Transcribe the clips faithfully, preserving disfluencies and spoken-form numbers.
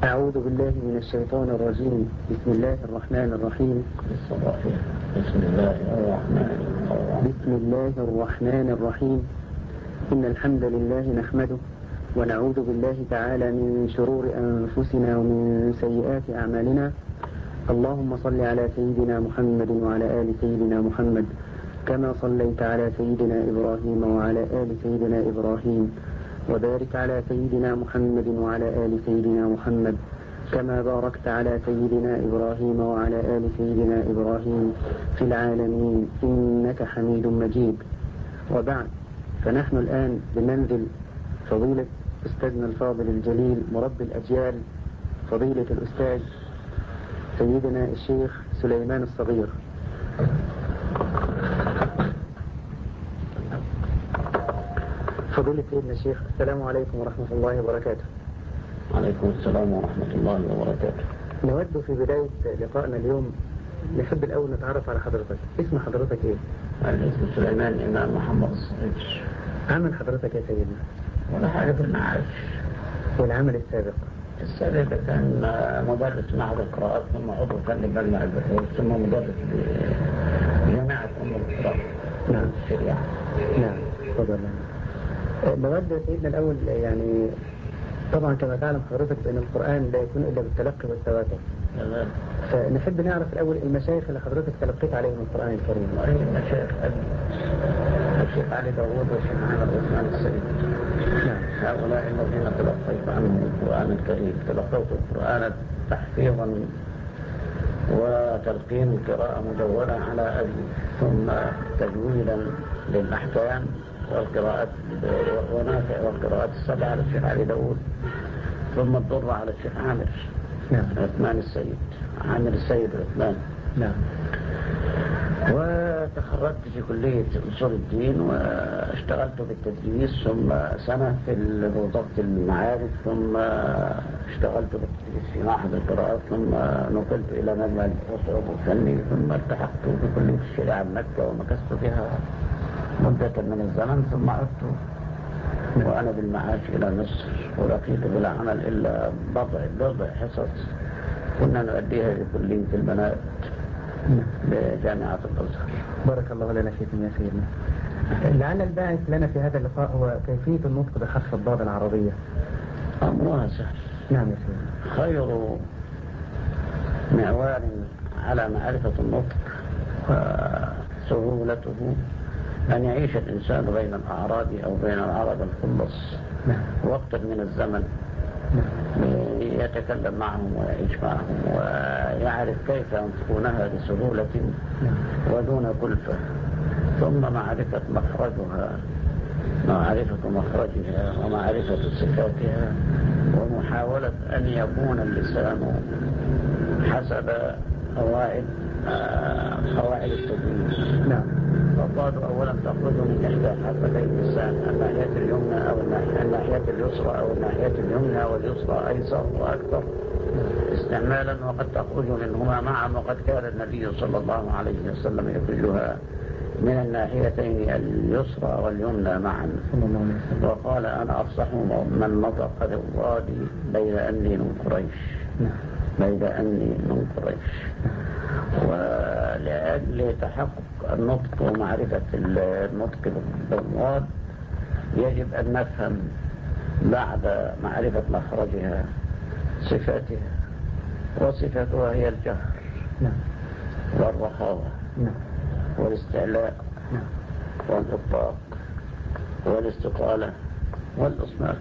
أعوذ بالله من الشيطان الرجيم. بسم الله الرحمن الرحيم. بسم الله الرحمن الرحيم. بسم الله الرحمن الرحيم. إن الحمد لله نحمده ونعوذ بالله تعالى من شرور أنفسنا ومن سيئات أعمالنا. اللهم صل على سيدنا محمد وعلى آل سيدنا محمد كما صليت على سيدنا إبراهيم وعلى آل سيدنا إبراهيم، وبارك على سيدنا محمد وعلى آل سيدنا محمد كما باركت على سيدنا إبراهيم وعلى آل سيدنا إبراهيم في العالمين إنك حميد مجيد. وبعد، فنحن الآن بمنزل فضيلة أستاذنا الفاضل الجليل مربي الأجيال فضيلة الأستاذ سيدنا الشيخ سليمان الصغير. فضيلة سيدنا الشيخ، السلام عليكم ورحمة الله وبركاته. عليكم السلام ورحمة الله وبركاته. نود في بداية لقائنا اليوم نحب الأول نتعرف على حضرتك. اسم حضرتك إيه؟ الاسم سليمان إمام محمد الصغير. عمل حضرتك يا سيدنا؟ ولا حاجة في المعاش. والعمل السابق؟ السابق كان مدرس معهد القراءات، ثم عضو فني بمجمع البحوث، ثم مدرس بجامعة أم القرى. نعم. الشريعة. نعم. تفضل. نود سيدنا الأول، يعني طبعا كما تعلم حضرتك بأن القرآن لا يكون إلا بالتلقي والتواتر. تمام. فنحب نعرف الأول المشايخ اللي حضرتك تلقيت عليهم القرآن الكريم. وهي المشايخ الشيخ علي داوود والشيخ محمد عثمان السيد. نعم. هؤلاء الذين تلقيت عنهم القرآن الكريم. تلقيت القرآن تحفيظا وتلقين قراءة مدونة على أبي، ثم تجويدا للأحكام والقراءات ونافع والقراءات السبعة على الشيخ علي داوود، ثم الضر على الشيخ عامر. نعم. عثمان السيد، عامر السيد عثمان. نعم. وتخرجت في كلية أصول الدين واشتغلت بالتدريس، ثم سنة في ضبط المعارف، ثم اشتغلت بالتدريس في معهد القراءات، ثم نقلت إلى مجمع البحوث العضو الفني، ثم التحقت بكلية الشريعة بمكة ومكثت فيها مدة من الزمن، ثم عدت وأنا بالمعاش إلى مصر، ولقيت بلا عمل إلا بضع بضع حصص كنا نؤديها لكلية البنات بجامعة الأزهر. بارك الله لنا فيكم يا سيدنا. لعل الباعث لنا في هذا اللقاء هو كيفية النطق بحرف الضاد العربية. أمرها سهل. نعم يا سيدنا. خير معوار على معرفة النطق وسهولته أن يعيش الإنسان بين الأعراب أو بين العرب الخلص وقتا من الزمن، يتكلم معهم ويعيش معهم ويعرف كيف ينطقونها بسهولة ودون كلفة، ثم معرفة مخرجها معرفة مخرجها ومعرفة صفاتها، ومحاولة أن يكون اللسان حسب قواعد قواعد التجويد. نعم. فالضاد أولا تخرج من إحدى حرفتي اللسان، الناحية اليمنى أو الناحية, الناحية اليسرى أو الناحية اليمنى واليسرى أيسر وأكثر استعمالا، وقد تخرج منهما معا، وقد كان النبي صلى الله عليه وسلم يخرجها من الناحيتين اليسرى واليمنى معا، وقال أنا أفصح من نطق بالضاد بين أني من قريش. بين أني من قريش. ولأجل تحقق النطق ومعرفة النطق بالضاد يجب أن نفهم بعد معرفة مخرجها صفاتها، وصفاتها هي الجهر والرخاوة والاستعلاء والإطلاق والاستطالة والإصمات.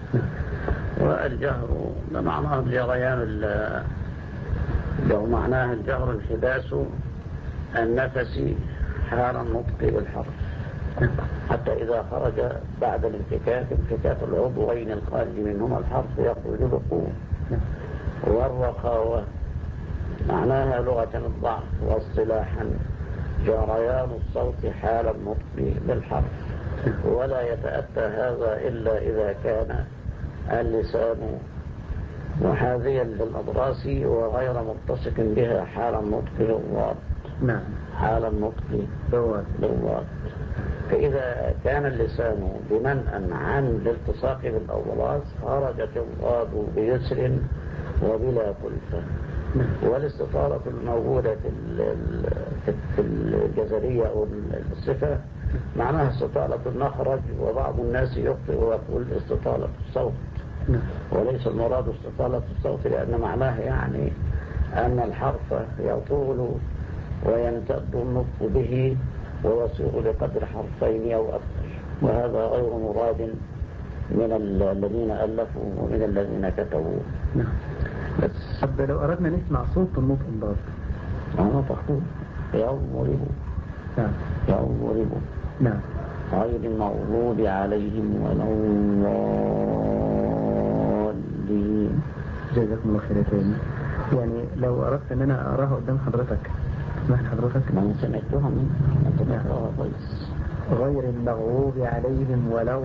والجهر بمعناه الجريان، لو معناه الجهر انحباس النفس حال النطق بالحرف، حتى إذا خرج بعد الانفكاك انفكاك العضوين الخارج منهما الحرف يخرج بقوة. والرخاوة معناها لغة الضعف، واصطلاحا جريان الصوت حال النطق بالحرف، ولا يتأتى هذا إلا إذا كان اللسان محاذيا للأضراس وغير ملتصق بها حال النطق بالضاد. نعم. حال النطق بالضاد. فإذا كان اللسان بمنأى عن الالتصاق بالأضراس خرجت الضاد بيسر وبلا كلفة. والاستطالة الموجودة في الجزرية أو الصفة معناها استطالة المخرج، وبعض الناس يخطئ ويقول استطالة الصوت، وليس المراد استطالة الصوت، لأن معناه يعني أن الحرف يطول ويمتد النطق به ويصير بقدر حرفين أو أكثر، وهذا غير مراد من الذين ألفوا ومن الذين كتبوا. نعم. بس طب لو أردنا نسمع صوت النطق الضاد، أنا تقول يوم مريبوا. نعم. يوم مريبوا. نعم. غير المغضوب عليهم ولا الضالين. جزاكم الله خير. يعني لو أردت أن أنا أراها قدام حضرتك تسمح حضرتك؟ ما سمعتها منك أنت تقرأها كويس. غير المغضوب عليهم ولا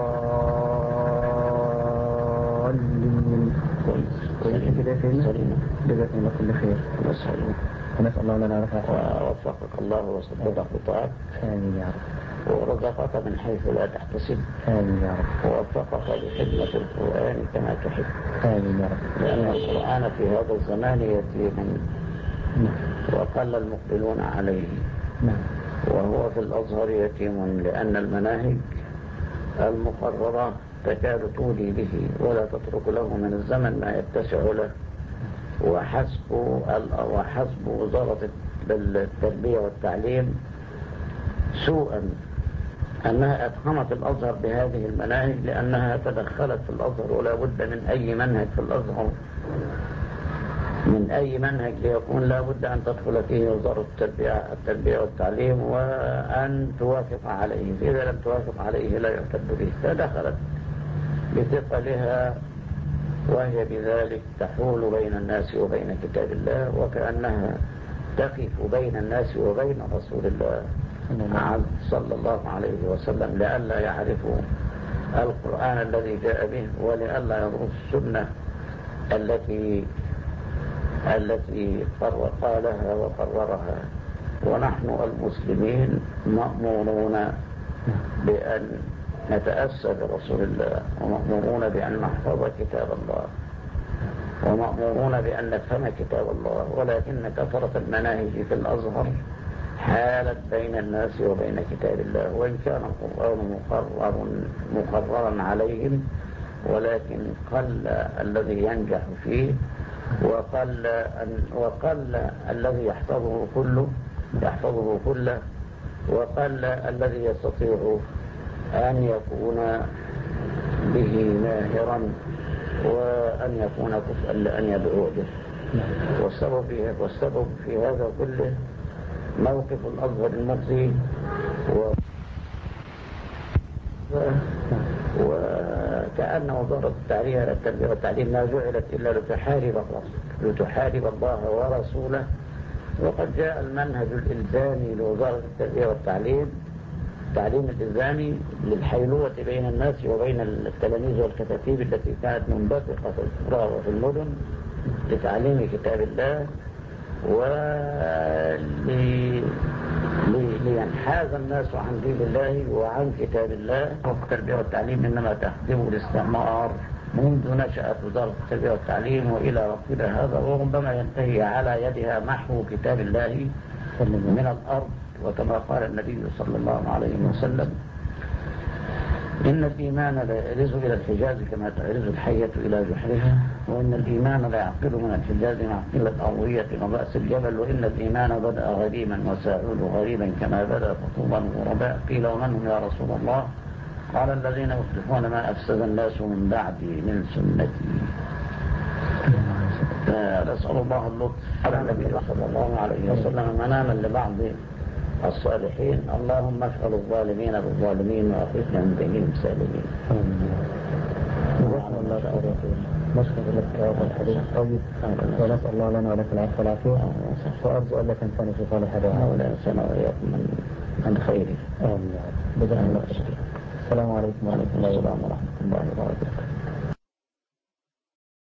الضالين. كويس كويس كده فينا. سليمة. جزاكم الله كل خير. سليمة. ونسأل الله لنا ولك ووفقك الله وسدد خطاك. آمين يا رب. ورزقك من حيث لا تحتسب. آمين يا رب. ووفقك لخدمة القرآن كما تحب. آمين يا رب. لأن القرآن في هذا الزمان يتيم وقل المقبلون عليه. نعم. وهو في الأزهر يتيم، لأن المناهج المقررة تكاد تودي به ولا تترك له من الزمن ما يتسع له. وحسب وحسب وزارة التربية والتعليم سوءا أنها أتقنت الأزهر بهذه المناهج، لأنها تدخلت في الأزهر، ولا بد من أي منهج في الأزهر من أي منهج ليكون لا بد أن تدخل فيه وزارة التربية, التربية والتعليم وأن توافق عليه. إذا لم توافق عليه لا يعتد به. فدخلت بثقلها وهي بذلك تحول بين الناس وبين كتاب الله، وكأنها تقف بين الناس وبين رسول الله صلى الله عليه وسلم، لئلا يعرفوا القرآن الذي جاء به، ولئلا يدرسوا السنة التي التي قالها وقررها. ونحن المسلمين مأمورون بأن نتأسى برسول الله، ومأمورون بأن نحفظ كتاب الله، ومأمورون بأن نفهم كتاب الله. ولكن كثرة المناهج في الأزهر حالت بين الناس وبين كتاب الله، وإن كان القرآن مقرر مقررا عليهم، ولكن قل الذي ينجح فيه، وقل وقل الذي يحفظه كله يحفظه كله وقل الذي يستطيع أن يكون به ماهرا وأن يكون كفءا لأن يدعو به. والسبب في والسبب في هذا كله موقف الأزهر المخزي، و وكأن وزارة التعليم التربية والتعليم ما جعلت إلا لتحارب الرسول لتحارب الله ورسوله. وقد جاء المنهج الإلزامي لوزارة التربية والتعليم، التعليم الإلزامي للحيلوة بين الناس وبين التلاميذ والكتاتيب التي كانت منبثقة في القرى وفي المدن لتعليم كتاب الله، ولينحاز الناس عن دين الله وعن كتاب الله. والتربية والتعليم إنما تخدم الاستعمار منذ نشأت وزارة التربية والتعليم وإلى وقتنا هذا، وربما ينتهي على يدها محو كتاب الله من الأرض. وكما قال النبي صلى الله عليه وسلم: إن الإيمان لا يعرز إلى الحجاز كما تعرز الحية إلى جحرها، وإن الإيمان لا يعقل من الحجاز معقل الأرضية وبأس الجبل، وإن الإيمان بدأ غريبا وسيعود غريبا كما بدأ فطوبا غرباء. قيل: ومن هم يا رسول الله؟ قال: الذين يصلحون ما أفسد الناس من بعدي من سنتي. فنسأل الله اللطف على النبي صلى الله عليه وسلم مناما لبعض الصالحين: اللهم اشغل الظالمين بالظالمين وأخرجنا من بينهم سالمين. جزاكم الله خيرا. نشكر لك هذا الحديث الطيب، ونسأل الله لنا ولك العفو والعافية، وأرجو أن لا تنساني في صالح دعائك. ولا ينسانا وإياكم من من خيره. آمين. جزاكم الله خيرا. السلام عليكم ورحمة الله وبركاته.